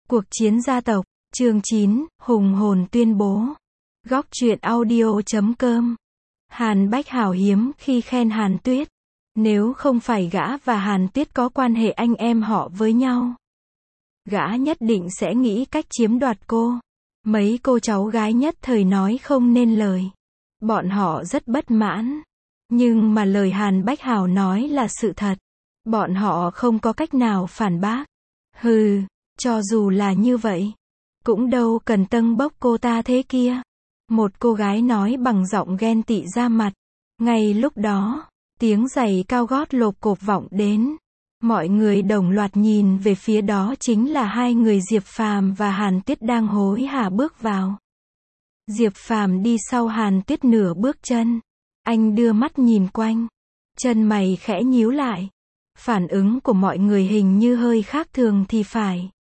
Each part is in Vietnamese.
Cuộc chiến gia tộc, chương 9, hùng hồn tuyên bố. Góc truyện audio.com. Hàn Bách Hảo hiếm khi khen Hàn Tuyết. Nếu không phải gã và Hàn Tuyết có quan hệ anh em họ với nhau, gã nhất định sẽ nghĩ cách chiếm đoạt cô. Mấy cô cháu gái nhất thời nói không nên lời. Bọn họ rất bất mãn. Nhưng mà lời Hàn Bách Hảo nói là sự thật. Bọn họ không có cách nào phản bác. Hừ, cho dù là như vậy, cũng đâu cần tâng bốc cô ta thế kia. Một cô gái nói bằng giọng ghen tị ra mặt. Ngay lúc đó, tiếng giày cao gót lộp cộp vọng đến. Mọi người đồng loạt nhìn về phía đó, chính là hai người Diệp Phàm và Hàn Tuyết đang hối hả bước vào. Diệp Phàm đi sau Hàn Tuyết nửa bước chân. Anh đưa mắt nhìn quanh. Chân mày khẽ nhíu lại. Phản ứng của mọi người hình như hơi khác thường thì phải.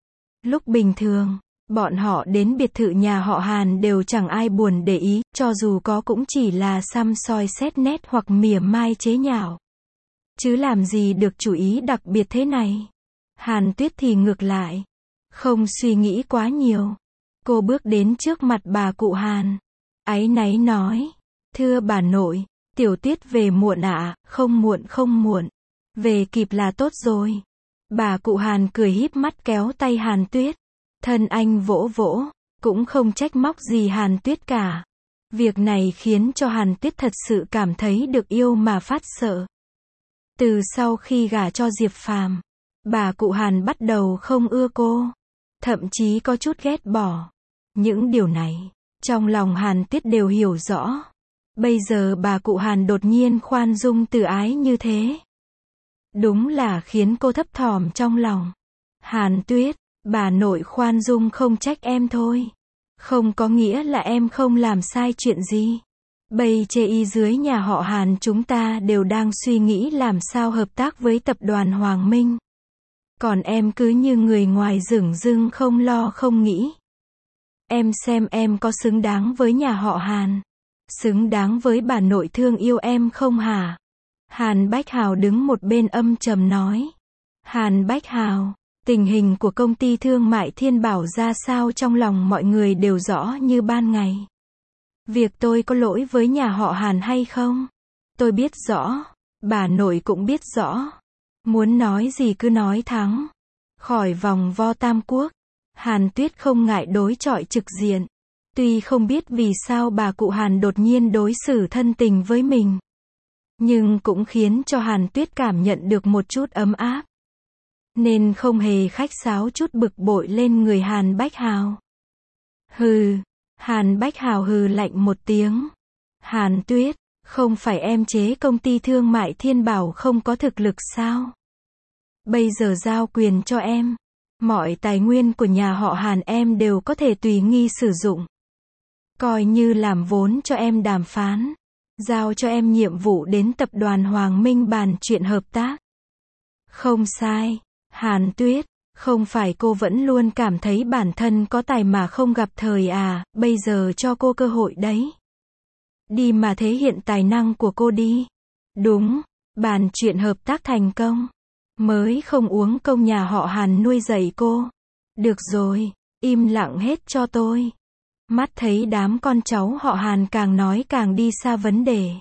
Lúc bình thường, bọn họ đến biệt thự nhà họ Hàn đều chẳng ai buồn để ý, cho dù có cũng chỉ là săm soi xét nét hoặc mỉa mai chế nhạo. Chứ làm gì được chú ý đặc biệt thế này. Hàn Tuyết thì ngược lại. Không suy nghĩ quá nhiều. Cô bước đến trước mặt bà cụ Hàn. Áy náy nói. Thưa bà nội, Tiểu Tuyết về muộn ạ, không muộn không muộn. Về kịp là tốt rồi. Bà cụ Hàn cười híp mắt kéo tay Hàn Tuyết. Thân anh vỗ vỗ, cũng không trách móc gì Hàn Tuyết cả. Việc này khiến cho Hàn Tuyết thật sự cảm thấy được yêu mà phát sợ. Từ sau khi gả cho Diệp Phàm, bà cụ Hàn bắt đầu không ưa cô. Thậm chí có chút ghét bỏ. Những điều này, trong lòng Hàn Tuyết đều hiểu rõ. Bây giờ bà cụ Hàn đột nhiên khoan dung từ ái như thế. Đúng là khiến cô thấp thỏm trong lòng. Hàn Tuyết, bà nội khoan dung không trách em thôi. Không có nghĩa là em không làm sai chuyện gì. Bây chê y dưới nhà họ Hàn chúng ta đều đang suy nghĩ làm sao hợp tác với tập đoàn Hoàng Minh. Còn em cứ như người ngoài dửng dưng không lo không nghĩ. Em xem em có xứng đáng với nhà họ Hàn. Xứng đáng với bà nội thương yêu em không hả? Hàn Bách Hào đứng một bên âm trầm nói. Hàn Bách Hào, tình hình của công ty thương mại Thiên Bảo ra sao trong lòng mọi người đều rõ như ban ngày. Việc tôi có lỗi với nhà họ Hàn hay không? Tôi biết rõ. Bà nội cũng biết rõ. Muốn nói gì cứ nói thẳng. Khỏi vòng vo tam quốc. Hàn Tuyết không ngại đối chọi trực diện. Tuy không biết vì sao bà cụ Hàn đột nhiên đối xử thân tình với mình, nhưng cũng khiến cho Hàn Tuyết cảm nhận được một chút ấm áp. Nên không hề khách sáo chút bực bội lên người Hàn Bách Hào. Hừ. Hàn Bách Hào hừ lạnh một tiếng. Hàn Tuyết, không phải em chế công ty thương mại Thiên Bảo không có thực lực sao? Bây giờ giao quyền cho em. Mọi tài nguyên của nhà họ Hàn em đều có thể tùy nghi sử dụng. Coi như làm vốn cho em đàm phán. Giao cho em nhiệm vụ đến tập đoàn Hoàng Minh bàn chuyện hợp tác. Không sai. Hàn Tuyết, không phải cô vẫn luôn cảm thấy bản thân có tài mà không gặp thời à, bây giờ cho cô cơ hội đấy. Đi mà thể hiện tài năng của cô đi. Đúng, bàn chuyện hợp tác thành công. Mới không uống công nhà họ Hàn nuôi dạy cô. Được rồi, im lặng hết cho tôi. Mắt thấy đám con cháu họ Hàn càng nói càng đi xa vấn đề.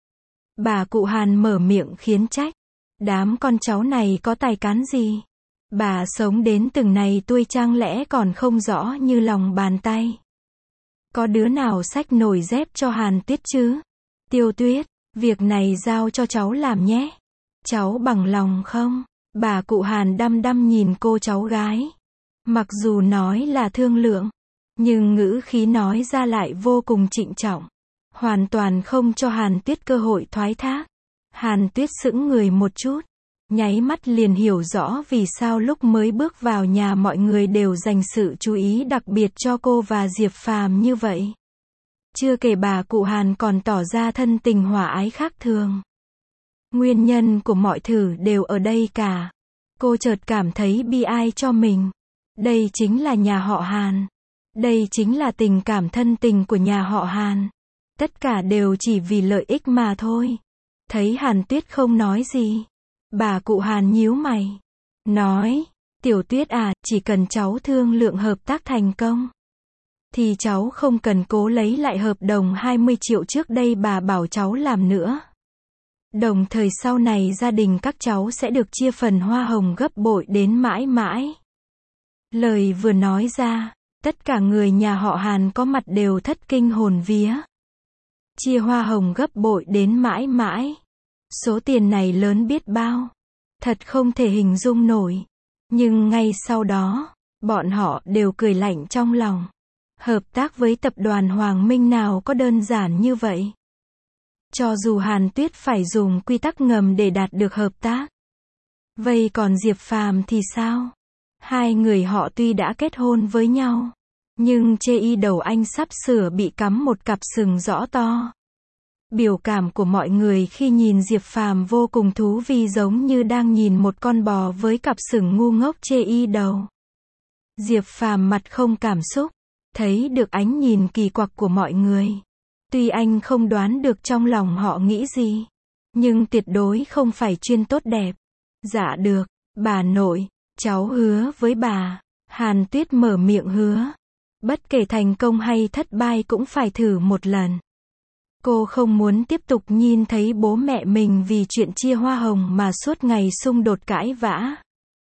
Bà cụ Hàn mở miệng khiến trách. Đám con cháu này có tài cán gì? Bà sống đến từng này tuổi chẳng lẽ còn không rõ như lòng bàn tay. Có đứa nào xách nồi dép cho Hàn Tuyết chứ? Tiêu Tuyết, việc này giao cho cháu làm nhé. Cháu bằng lòng không? Bà cụ Hàn đăm đăm nhìn cô cháu gái. Mặc dù nói là thương lượng, nhưng ngữ khí nói ra lại vô cùng trịnh trọng. Hoàn toàn không cho Hàn Tuyết cơ hội thoái thác. Hàn Tuyết sững người một chút. Nháy mắt liền hiểu rõ vì sao lúc mới bước vào nhà mọi người đều dành sự chú ý đặc biệt cho cô và Diệp Phàm như vậy. Chưa kể bà cụ Hàn còn tỏ ra thân tình hòa ái khác thường. Nguyên nhân của mọi thứ đều ở đây cả. Cô chợt cảm thấy bi ai cho mình. Đây chính là nhà họ Hàn. Đây chính là tình cảm thân tình của nhà họ Hàn. Tất cả đều chỉ vì lợi ích mà thôi. Thấy Hàn Tuyết không nói gì, bà cụ Hàn nhíu mày. Nói, Tiểu Tuyết à, chỉ cần cháu thương lượng hợp tác thành công, thì cháu không cần cố lấy lại hợp đồng 20 triệu trước đây bà bảo cháu làm nữa. Đồng thời sau này gia đình các cháu sẽ được chia phần hoa hồng gấp bội đến mãi mãi. Lời vừa nói ra, tất cả người nhà họ Hàn có mặt đều thất kinh hồn vía. Chia hoa hồng gấp bội đến mãi mãi. Số tiền này lớn biết bao. Thật không thể hình dung nổi. Nhưng ngay sau đó, bọn họ đều cười lạnh trong lòng. Hợp tác với tập đoàn Hoàng Minh nào có đơn giản như vậy. Cho dù Hàn Tuyết phải dùng quy tắc ngầm để đạt được hợp tác. Vậy còn Diệp Phàm thì sao? Hai người họ tuy đã kết hôn với nhau, nhưng chê y đầu anh sắp sửa bị cắm một cặp sừng rõ to. Biểu cảm của mọi người khi nhìn Diệp Phàm vô cùng thú vị, giống như đang nhìn một con bò với cặp sừng ngu ngốc chê y đầu. Diệp Phàm mặt không cảm xúc, thấy được ánh nhìn kỳ quặc của mọi người. Tuy anh không đoán được trong lòng họ nghĩ gì, nhưng tuyệt đối không phải chuyên tốt đẹp. Dạ được, bà nội, cháu hứa với bà. Hàn Tuyết mở miệng hứa. Bất kể thành công hay thất bại cũng phải thử một lần. Cô không muốn tiếp tục nhìn thấy bố mẹ mình vì chuyện chia hoa hồng mà suốt ngày xung đột cãi vã.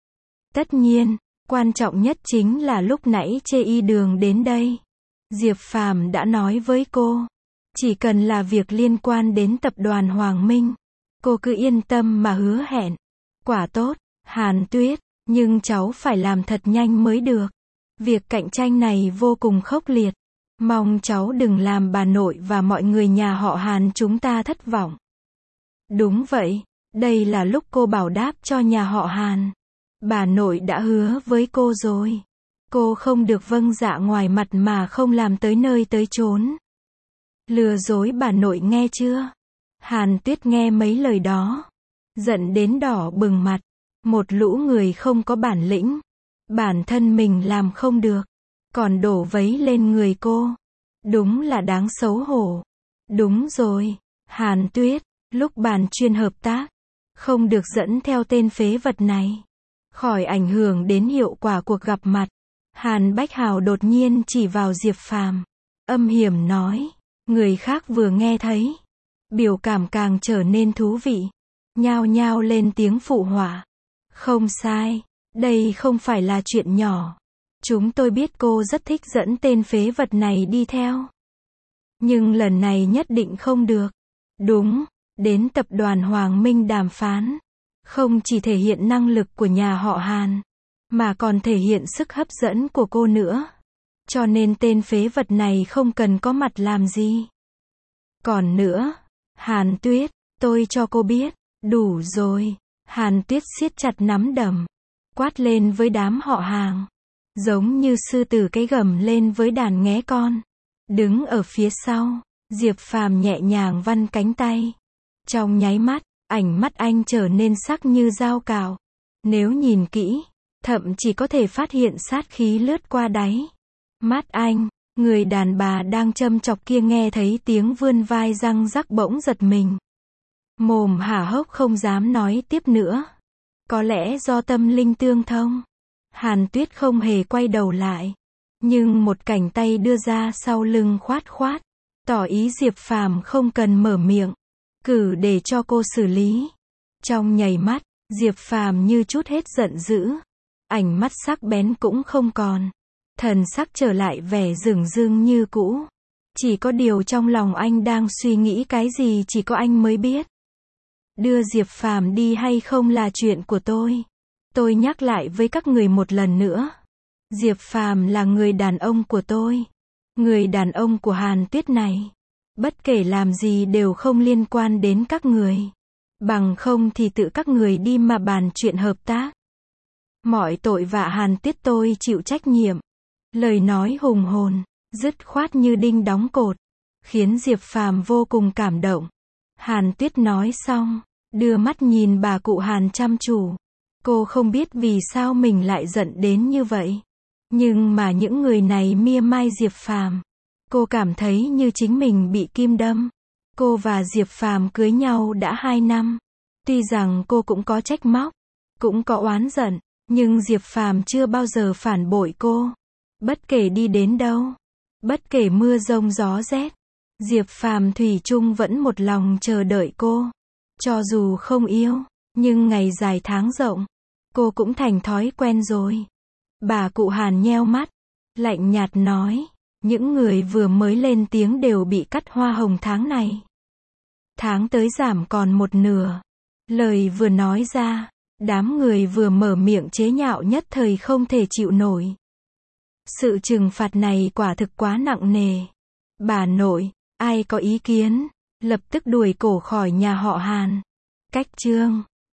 Tất nhiên, quan trọng nhất chính là lúc nãy chê y đường đến đây. Diệp Phàm đã nói với cô, chỉ cần là việc liên quan đến tập đoàn Hoàng Minh, cô cứ yên tâm mà hứa hẹn. Quả tốt, Hàn Tuyết, nhưng cháu phải làm thật nhanh mới được. Việc cạnh tranh này vô cùng khốc liệt. Mong cháu đừng làm bà nội và mọi người nhà họ Hàn chúng ta thất vọng. Đúng vậy, đây là lúc cô bảo đáp cho nhà họ Hàn. Bà nội đã hứa với cô rồi. Cô không được vâng dạ ngoài mặt mà không làm tới nơi tới chốn. Lừa dối bà nội nghe chưa? Hàn Tuyết nghe mấy lời đó, giận đến đỏ bừng mặt. Một lũ người không có bản lĩnh. Bản thân mình làm không được, còn đổ vấy lên người cô. Đúng là đáng xấu hổ. Đúng rồi, Hàn Tuyết, lúc bàn chuyên hợp tác, không được dẫn theo tên phế vật này. Khỏi ảnh hưởng đến hiệu quả cuộc gặp mặt. Hàn Bách Hào đột nhiên chỉ vào Diệp Phàm, âm hiểm nói. Người khác vừa nghe thấy, biểu cảm càng trở nên thú vị, nhao nhao lên tiếng phụ họa. Không sai, đây không phải là chuyện nhỏ. Chúng tôi biết cô rất thích dẫn tên phế vật này đi theo. Nhưng lần này nhất định không được. Đúng, đến tập đoàn Hoàng Minh đàm phán, không chỉ thể hiện năng lực của nhà họ Hàn, mà còn thể hiện sức hấp dẫn của cô nữa. Cho nên tên phế vật này không cần có mặt làm gì. Còn nữa, Hàn Tuyết, tôi cho cô biết, đủ rồi. Hàn Tuyết siết chặt nắm đấm, quát lên với đám họ hàng, giống như sư tử cái gầm lên với đàn nghé con. Đứng ở phía sau, Diệp Phàm nhẹ nhàng văn cánh tay. Trong nháy mắt, ánh mắt anh trở nên sắc như dao cạo. Nếu nhìn kỹ, thậm chí có thể phát hiện sát khí lướt qua đáy mắt anh. Người đàn bà đang châm chọc kia nghe thấy tiếng vươn vai răng rắc bỗng giật mình. Mồm há hốc không dám nói tiếp nữa. Có lẽ do tâm linh tương thông. Hàn Tuyết không hề quay đầu lại. Nhưng một cánh tay đưa ra sau lưng khoát khoát, tỏ ý Diệp Phàm không cần mở miệng. Cử để cho cô xử lý. Trong nháy mắt, Diệp Phàm như chút hết giận dữ. Ánh mắt sắc bén cũng không còn. Thần sắc trở lại vẻ dửng dưng như cũ. Chỉ có điều trong lòng anh đang suy nghĩ cái gì chỉ có anh mới biết. Đưa Diệp Phàm đi hay không là chuyện của tôi. Tôi nhắc lại với các người một lần nữa. Diệp Phàm là người đàn ông của tôi. Người đàn ông của Hàn Tuyết này. Bất kể làm gì đều không liên quan đến các người. Bằng không thì tự các người đi mà bàn chuyện hợp tác. Mọi tội vạ Hàn Tuyết tôi chịu trách nhiệm. Lời nói hùng hồn, dứt khoát như đinh đóng cột, khiến Diệp Phàm vô cùng cảm động. Hàn Tuyết nói xong, đưa mắt nhìn bà cụ Hàn chăm chú. Cô không biết vì sao mình lại giận đến như vậy. Nhưng mà những người này mỉa mai Diệp Phàm. Cô cảm thấy như chính mình bị kim đâm. Cô và Diệp Phàm cưới nhau đã 2 năm. Tuy rằng cô cũng có trách móc, cũng có oán giận, Nhưng Diệp Phàm chưa bao giờ phản bội cô. Bất kể đi đến đâu, bất kể mưa giông gió rét, Diệp Phàm thủy chung vẫn một lòng chờ đợi cô. Cho dù không yêu, nhưng ngày dài tháng rộng, cô cũng thành thói quen rồi. Bà cụ Hàn nheo mắt, lạnh nhạt nói, những người vừa mới lên tiếng đều bị cắt hoa hồng tháng này. Tháng tới giảm còn một nửa. Lời vừa nói ra, đám người vừa mở miệng chế nhạo nhất thời không thể chịu nổi. Sự trừng phạt này quả thực quá nặng nề. Bà nội, ai có ý kiến, lập tức đuổi cổ khỏi nhà họ Hàn. Cách chương